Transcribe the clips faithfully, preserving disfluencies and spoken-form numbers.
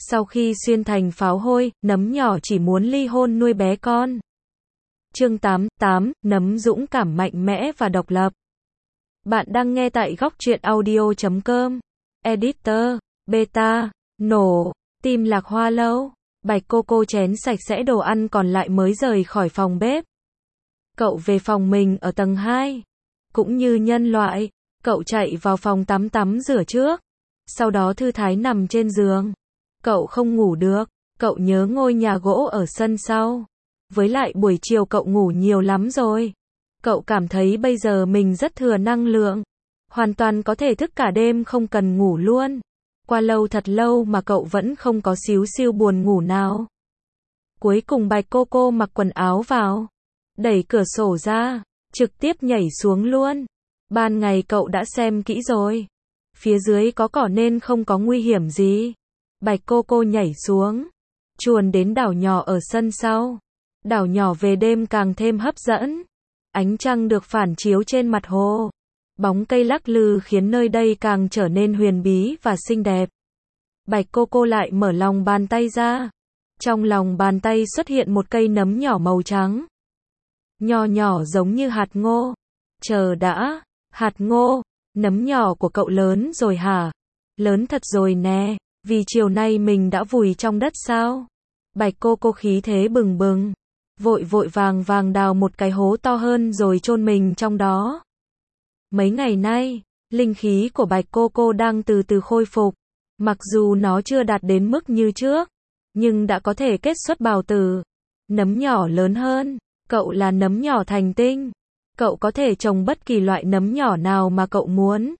Sau khi xuyên thành pháo hôi, nấm nhỏ chỉ muốn ly hôn nuôi bé con. Chương tám, tám, nấm dũng cảm mạnh mẽ và độc lập. Bạn đang nghe tại góc truyện audio chấm com. Editor, beta, nổ, tim lạc hoa lâu. Bạch cô cô chén sạch sẽ đồ ăn còn lại mới rời khỏi phòng bếp. Cậu về phòng mình ở tầng hai. Cũng như nhân loại, cậu chạy vào phòng tắm tắm rửa trước. Sau đó thư thái nằm trên giường. Cậu không ngủ được, cậu nhớ ngôi nhà gỗ ở sân sau. Với lại buổi chiều cậu ngủ nhiều lắm rồi. Cậu cảm thấy bây giờ mình rất thừa năng lượng. Hoàn toàn có thể thức cả đêm không cần ngủ luôn. Qua lâu thật lâu mà cậu vẫn không có xíu xiu buồn ngủ nào. Cuối cùng Bạch cô cô mặc quần áo vào. Đẩy cửa sổ ra, trực tiếp nhảy xuống luôn. Ban ngày cậu đã xem kỹ rồi. Phía dưới có cỏ nên không có nguy hiểm gì. Bạch cô cô nhảy xuống. Chuồn đến đảo nhỏ ở sân sau. Đảo nhỏ về đêm càng thêm hấp dẫn. Ánh trăng được phản chiếu trên mặt hồ. Bóng cây lắc lư khiến nơi đây càng trở nên huyền bí và xinh đẹp. Bạch cô cô lại mở lòng bàn tay ra. Trong lòng bàn tay xuất hiện một cây nấm nhỏ màu trắng. Nho nhỏ giống như hạt ngô. Chờ đã, hạt ngô, nấm nhỏ của cậu lớn rồi hả? Lớn thật rồi nè, vì chiều nay mình đã vùi trong đất sao? Bạch cô cô khí thế bừng bừng. Vội vội vàng vàng đào một cái hố to hơn rồi chôn mình trong đó. Mấy ngày nay, linh khí của Bạch cô cô đang từ từ khôi phục. Mặc dù nó chưa đạt đến mức như trước, nhưng đã có thể kết xuất bào tử. Nấm nhỏ lớn hơn, cậu là nấm nhỏ thành tinh. Cậu có thể trồng bất kỳ loại nấm nhỏ nào mà cậu muốn.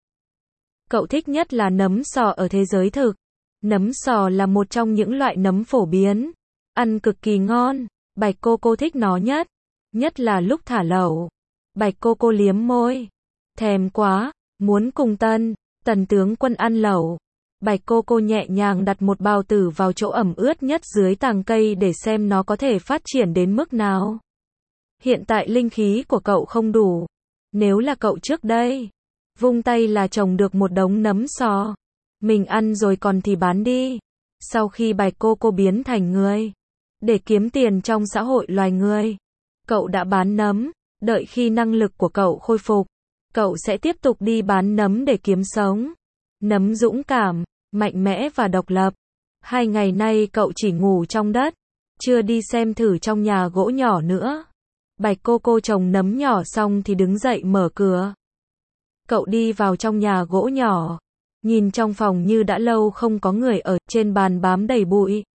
Cậu thích nhất là nấm sò ở thế giới thực. Nấm sò là một trong những loại nấm phổ biến. Ăn cực kỳ ngon. Bạch cô cô thích nó nhất. Nhất là lúc thả lẩu. Bạch cô cô liếm môi. Thèm quá, muốn cùng Tần, Tần tướng quân ăn lẩu. Bạch cô cô nhẹ nhàng đặt một bào tử vào chỗ ẩm ướt nhất dưới tàng cây để xem nó có thể phát triển đến mức nào. Hiện tại linh khí của cậu không đủ. Nếu là cậu trước đây, vung tay là trồng được một đống nấm sò. Mình ăn rồi còn thì bán đi. Sau khi Bạch cô cô biến thành người, để kiếm tiền trong xã hội loài người, cậu đã bán nấm. Đợi khi năng lực của cậu khôi phục, cậu sẽ tiếp tục đi bán nấm để kiếm sống. Nấm dũng cảm, mạnh mẽ và độc lập. Hai ngày nay cậu chỉ ngủ trong đất, chưa đi xem thử trong nhà gỗ nhỏ nữa. Bạch cô cô trồng nấm nhỏ xong thì đứng dậy mở cửa. Cậu đi vào trong nhà gỗ nhỏ. Nhìn trong phòng như đã lâu không có người ở, trên bàn bám đầy bụi.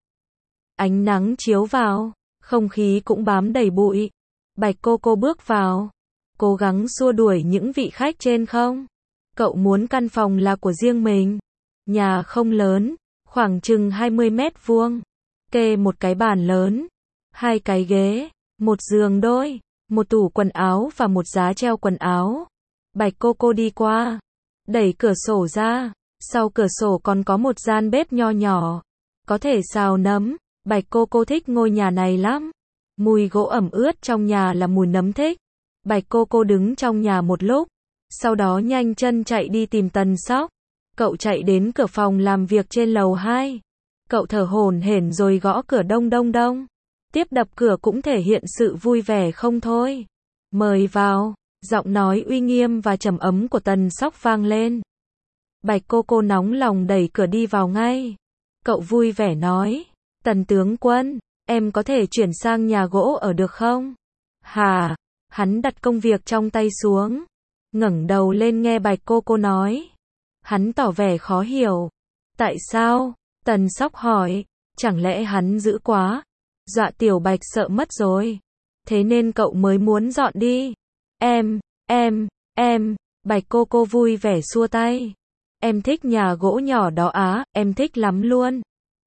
Ánh nắng chiếu vào, không khí cũng bám đầy bụi. Bạch cô cô bước vào, cố gắng xua đuổi những vị khách trên không. Cậu muốn căn phòng là của riêng mình. Nhà không lớn, khoảng chừng hai mươi mét vuông. Kê một cái bàn lớn, hai cái ghế, một giường đôi, một tủ quần áo và một giá treo quần áo. Bạch cô cô đi qua, đẩy cửa sổ ra. Sau cửa sổ còn có một gian bếp nho nhỏ, có thể xào nấm. Bạch cô cô thích ngôi nhà này lắm. Mùi gỗ ẩm ướt trong nhà là mùi nấm thích. Bạch cô cô đứng trong nhà một lúc, sau đó nhanh chân chạy đi tìm Tần Sóc. Cậu chạy đến cửa phòng làm việc trên lầu hai. Cậu thở hổn hển rồi gõ cửa đông đông đông. Tiếp đập cửa cũng thể hiện sự vui vẻ không thôi. Mời vào, giọng nói uy nghiêm và trầm ấm của Tần Sóc vang lên. Bạch cô cô nóng lòng đẩy cửa đi vào ngay. Cậu vui vẻ nói, Tần tướng quân, em có thể chuyển sang nhà gỗ ở được không? Hả? Hắn đặt công việc trong tay xuống, ngẩng đầu lên nghe Bạch cô cô nói. Hắn tỏ vẻ khó hiểu. Tại sao? Tần Sóc hỏi. Chẳng lẽ hắn dữ quá, dọa tiểu Bạch sợ mất rồi, thế nên cậu mới muốn dọn đi? Em, em, em, Bạch cô cô vui vẻ xua tay. Em thích nhà gỗ nhỏ đó á, em thích lắm luôn.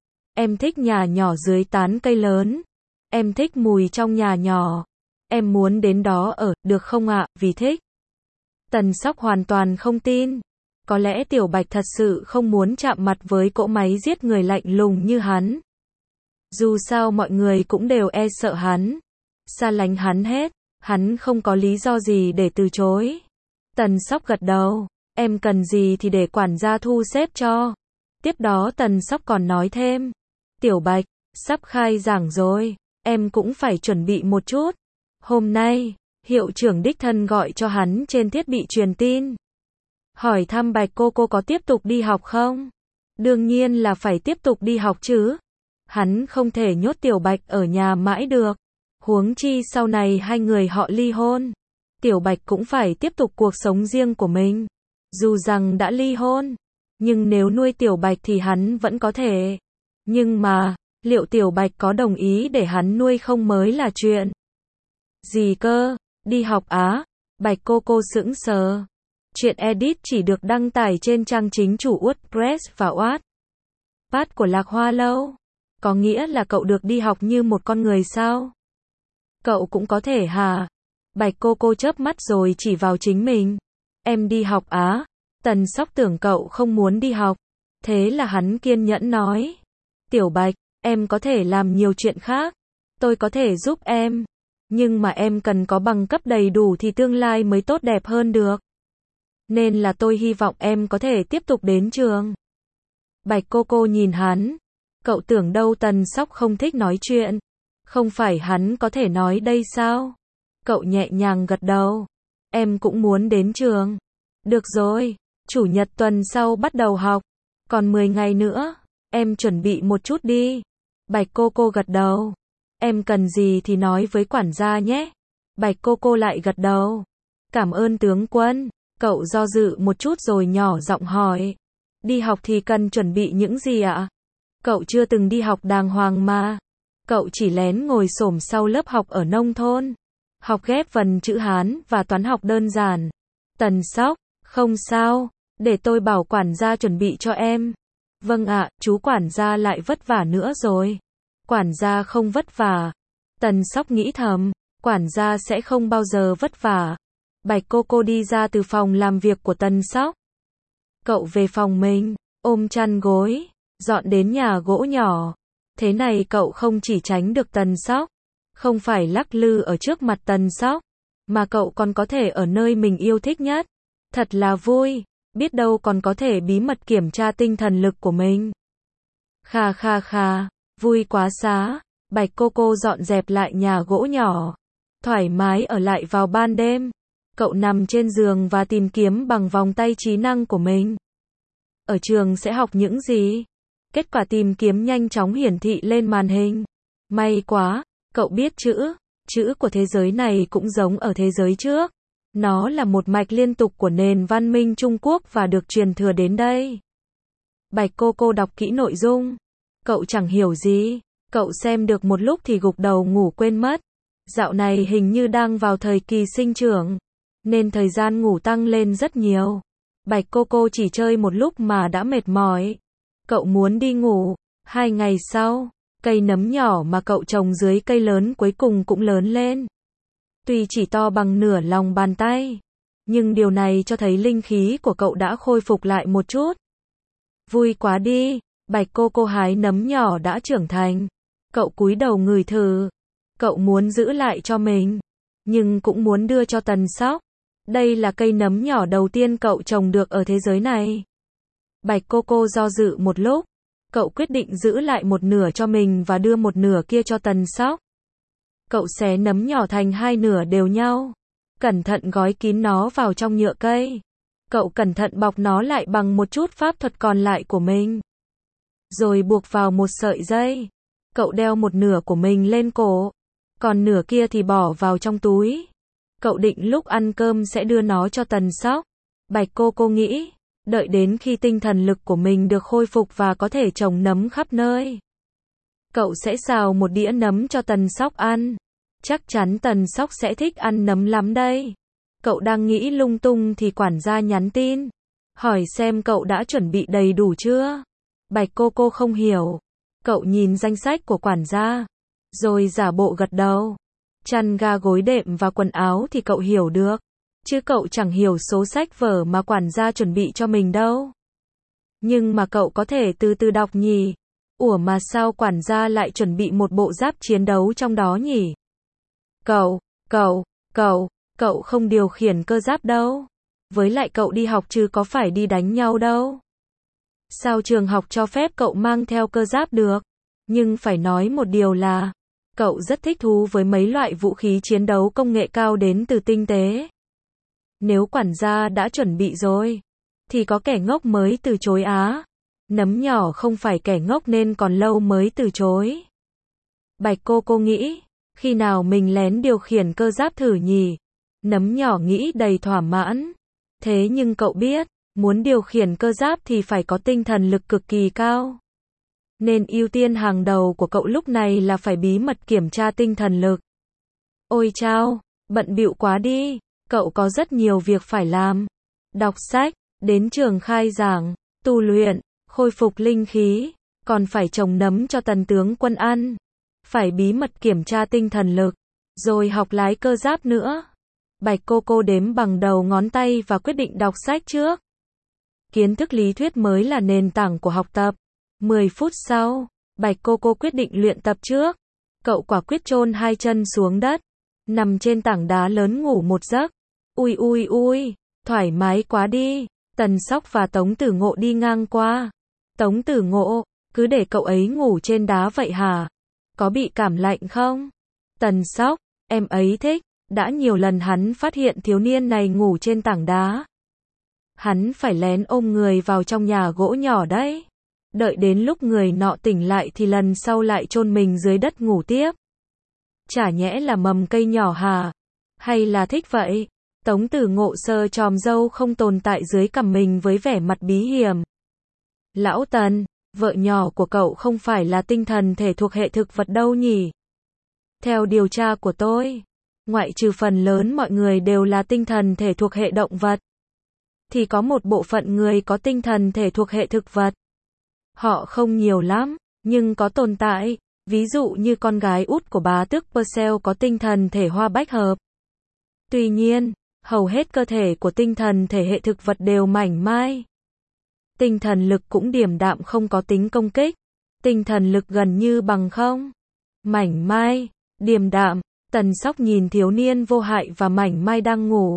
Em thích nhà nhỏ dưới tán cây lớn. Em thích mùi trong nhà nhỏ. Em muốn đến đó ở, được không ạ, vì thích. Tần Sóc hoàn toàn không tin. Có lẽ tiểu Bạch thật sự không muốn chạm mặt với cỗ máy giết người lạnh lùng như hắn. Dù sao mọi người cũng đều e sợ hắn, xa lánh hắn hết. Hắn không có lý do gì để từ chối. Tần Sóc gật đầu. Em cần gì thì để quản gia thu xếp cho. Tiếp đó Tần Sóc còn nói thêm. Tiểu Bạch, sắp khai giảng rồi, em cũng phải chuẩn bị một chút. Hôm nay, hiệu trưởng đích thân gọi cho hắn trên thiết bị truyền tin. Hỏi thăm Bạch cô cô có tiếp tục đi học không? Đương nhiên là phải tiếp tục đi học chứ. Hắn không thể nhốt Tiểu Bạch ở nhà mãi được. Huống chi sau này hai người họ ly hôn. Tiểu Bạch cũng phải tiếp tục cuộc sống riêng của mình. Dù rằng đã ly hôn, nhưng nếu nuôi Tiểu Bạch thì hắn vẫn có thể. Nhưng mà, liệu Tiểu Bạch có đồng ý để hắn nuôi không mới là chuyện. Gì cơ? Đi học á? Bạch cô cô sững sờ. Chuyện edit chỉ được đăng tải trên trang chính chủ WordPress và Wattpad của Lạc Hoa Lâu. Có nghĩa là cậu được đi học như một con người sao? Cậu cũng có thể hả? Bạch cô cô chớp mắt rồi chỉ vào chính mình. Em đi học á? Tần Sóc tưởng cậu không muốn đi học. Thế là hắn kiên nhẫn nói. Tiểu Bạch, em có thể làm nhiều chuyện khác. Tôi có thể giúp em. Nhưng mà em cần có bằng cấp đầy đủ thì tương lai mới tốt đẹp hơn được. Nên là tôi hy vọng em có thể tiếp tục đến trường. Bạch cô cô nhìn hắn. Cậu tưởng đâu Tần Sóc không thích nói chuyện. Không phải hắn có thể nói đây sao? Cậu nhẹ nhàng gật đầu. Em cũng muốn đến trường. Được rồi, chủ nhật tuần sau bắt đầu học. Còn mười ngày nữa, em chuẩn bị một chút đi. Bạch cô cô gật đầu. Em cần gì thì nói với quản gia nhé. Bạch cô cô lại gật đầu. Cảm ơn tướng quân. Cậu do dự một chút rồi nhỏ giọng hỏi. Đi học thì cần chuẩn bị những gì ạ? Cậu chưa từng đi học đàng hoàng mà. Cậu chỉ lén ngồi xổm sau lớp học ở nông thôn. Học ghép vần chữ Hán và toán học đơn giản. Tần Sóc, không sao, để tôi bảo quản gia chuẩn bị cho em. Vâng ạ, chú quản gia lại vất vả nữa rồi. Quản gia không vất vả. Tần Sóc nghĩ thầm, quản gia sẽ không bao giờ vất vả. Bạch cô cô đi ra từ phòng làm việc của Tần Sóc. Cậu về phòng mình, ôm chăn gối, dọn đến nhà gỗ nhỏ. Thế này cậu không chỉ tránh được Tần Sóc, không phải lắc lư ở trước mặt Tần Sóc, mà cậu còn có thể ở nơi mình yêu thích nhất. Thật là vui, biết đâu còn có thể bí mật kiểm tra tinh thần lực của mình. Kha kha kha, vui quá xá. Bạch cô cô dọn dẹp lại nhà gỗ nhỏ, thoải mái ở lại vào ban đêm. Cậu nằm trên giường và tìm kiếm bằng vòng tay trí năng của mình. Ở trường sẽ học những gì? Kết quả tìm kiếm nhanh chóng hiển thị lên màn hình. May quá, cậu biết chữ. Chữ của thế giới này cũng giống ở thế giới trước. Nó là một mạch liên tục của nền văn minh Trung Quốc và được truyền thừa đến đây. Bạch cô cô đọc kỹ nội dung. Cậu chẳng hiểu gì. Cậu xem được một lúc thì gục đầu ngủ quên mất. Dạo này hình như đang vào thời kỳ sinh trưởng, nên thời gian ngủ tăng lên rất nhiều. Bạch cô cô chỉ chơi một lúc mà đã mệt mỏi. Cậu muốn đi ngủ. Hai ngày sau, cây nấm nhỏ mà cậu trồng dưới cây lớn cuối cùng cũng lớn lên. Tuy chỉ to bằng nửa lòng bàn tay, nhưng điều này cho thấy linh khí của cậu đã khôi phục lại một chút. Vui quá đi, Bạch cô cô hái nấm nhỏ đã trưởng thành. Cậu cúi đầu ngửi thử. Cậu muốn giữ lại cho mình, nhưng cũng muốn đưa cho Tần Sóc. Đây là cây nấm nhỏ đầu tiên cậu trồng được ở thế giới này. Bạch cô cô do dự một lúc. Cậu quyết định giữ lại một nửa cho mình và đưa một nửa kia cho Tần Sóc. Cậu xé nấm nhỏ thành hai nửa đều nhau. Cẩn thận gói kín nó vào trong nhựa cây. Cậu cẩn thận bọc nó lại bằng một chút pháp thuật còn lại của mình. Rồi buộc vào một sợi dây. Cậu đeo một nửa của mình lên cổ. Còn nửa kia thì bỏ vào trong túi. Cậu định lúc ăn cơm sẽ đưa nó cho Tần Sóc. Bạch cô cô nghĩ, đợi đến khi tinh thần lực của mình được khôi phục và có thể trồng nấm khắp nơi, cậu sẽ xào một đĩa nấm cho Tần Sóc ăn. Chắc chắn Tần Sóc sẽ thích ăn nấm lắm đây. Cậu đang nghĩ lung tung thì quản gia nhắn tin, hỏi xem cậu đã chuẩn bị đầy đủ chưa. Bạch cô cô không hiểu. Cậu nhìn danh sách của quản gia, rồi giả bộ gật đầu. Chăn ga gối đệm và quần áo thì cậu hiểu được, chứ cậu chẳng hiểu số sách vở mà quản gia chuẩn bị cho mình đâu. Nhưng mà cậu có thể từ từ đọc nhỉ. Ủa mà sao quản gia lại chuẩn bị một bộ giáp chiến đấu trong đó nhỉ? Cậu, cậu, cậu, cậu không điều khiển cơ giáp đâu. Với lại cậu đi học chứ có phải đi đánh nhau đâu. Sao trường học cho phép cậu mang theo cơ giáp được? Nhưng phải nói một điều là, cậu rất thích thú với mấy loại vũ khí chiến đấu công nghệ cao đến từ tinh tế. Nếu quản gia đã chuẩn bị rồi, thì có kẻ ngốc mới từ chối á. Nấm nhỏ không phải kẻ ngốc nên còn lâu mới từ chối. Bạch cô cô nghĩ, khi nào mình lén điều khiển cơ giáp thử nhỉ? Nấm nhỏ nghĩ đầy thỏa mãn. Thế nhưng cậu biết, muốn điều khiển cơ giáp thì phải có tinh thần lực cực kỳ cao. Nên ưu tiên hàng đầu của cậu lúc này là phải bí mật kiểm tra tinh thần lực. Ôi chao, bận bịu quá đi, cậu có rất nhiều việc phải làm. Đọc sách, đến trường khai giảng, tu luyện, khôi phục linh khí, còn phải trồng nấm cho tần tướng quân ăn. Phải bí mật kiểm tra tinh thần lực, rồi học lái cơ giáp nữa. Bạch cô cô đếm bằng đầu ngón tay và quyết định đọc sách trước. Kiến thức lý thuyết mới là nền tảng của học tập. mười phút sau, Bạch cô cô quyết định luyện tập trước. Cậu quả quyết chôn hai chân xuống đất, nằm trên tảng đá lớn ngủ một giấc. Ui ui ui, thoải mái quá đi. Tần Sóc và Tống Tử Ngộ đi ngang qua. Tống Tử Ngộ, cứ để cậu ấy ngủ trên đá vậy hả? Có bị cảm lạnh không? Tần Sóc, em ấy thích. Đã nhiều lần hắn phát hiện thiếu niên này ngủ trên tảng đá. Hắn phải lén ôm người vào trong nhà gỗ nhỏ đấy. Đợi đến lúc người nọ tỉnh lại thì lần sau lại chôn mình dưới đất ngủ tiếp. Chả nhẽ là mầm cây nhỏ hả? Hay là thích vậy? Tống Tử Ngộ sờ chòm râu không tồn tại dưới cằm mình với vẻ mặt bí hiểm. Lão Tần, vợ nhỏ của cậu không phải là tinh thần thể thuộc hệ thực vật đâu nhỉ? Theo điều tra của tôi, ngoại trừ phần lớn mọi người đều là tinh thần thể thuộc hệ động vật, thì có một bộ phận người có tinh thần thể thuộc hệ thực vật. Họ không nhiều lắm, nhưng có tồn tại, ví dụ như con gái út của bá tước Purcell có tinh thần thể hoa bách hợp. Tuy nhiên, hầu hết cơ thể của tinh thần thể hệ thực vật đều mảnh mai. Tinh thần lực cũng điềm đạm không có tính công kích. Tinh thần lực gần như bằng không. Mảnh mai, điềm đạm. Tần Sóc nhìn thiếu niên vô hại và mảnh mai đang ngủ.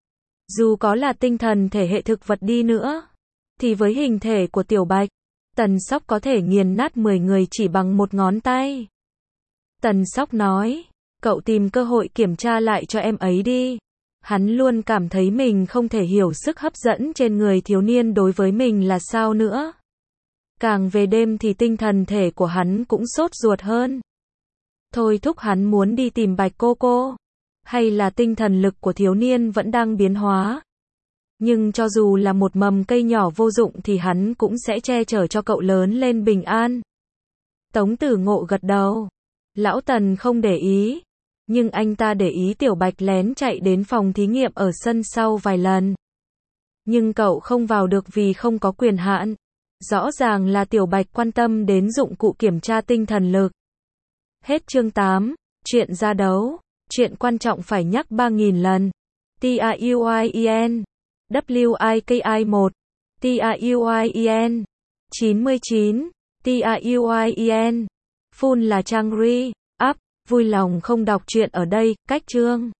Dù có là tinh thần thể hệ thực vật đi nữa, thì với hình thể của Tiểu Bạch, Tần Sóc có thể nghiền nát mười người chỉ bằng một ngón tay. Tần Sóc nói, cậu tìm cơ hội kiểm tra lại cho em ấy đi. Hắn luôn cảm thấy mình không thể hiểu sức hấp dẫn trên người thiếu niên đối với mình là sao nữa. Càng về đêm thì tinh thần thể của hắn cũng sốt ruột hơn. Thôi thúc hắn muốn đi tìm Bạch cô cô. Hay là tinh thần lực của thiếu niên vẫn đang biến hóa. Nhưng cho dù là một mầm cây nhỏ vô dụng thì hắn cũng sẽ che chở cho cậu lớn lên bình an. Tống Tử Ngộ gật đầu. Lão Tần không để ý. Nhưng anh ta để ý Tiểu Bạch lén chạy đến phòng thí nghiệm ở sân sau vài lần. Nhưng cậu không vào được vì không có quyền hạn. Rõ ràng là Tiểu Bạch quan tâm đến dụng cụ kiểm tra tinh thần lực. Hết chương tám. Chuyện ra đấu. Chuyện quan trọng phải nhắc ba nghìn lần. T R U I E N W I K I một T R U I E N chín mươi chín T R U I E N Full là Trang Ri. Up. Vui lòng không đọc truyện ở đây. Cách chương.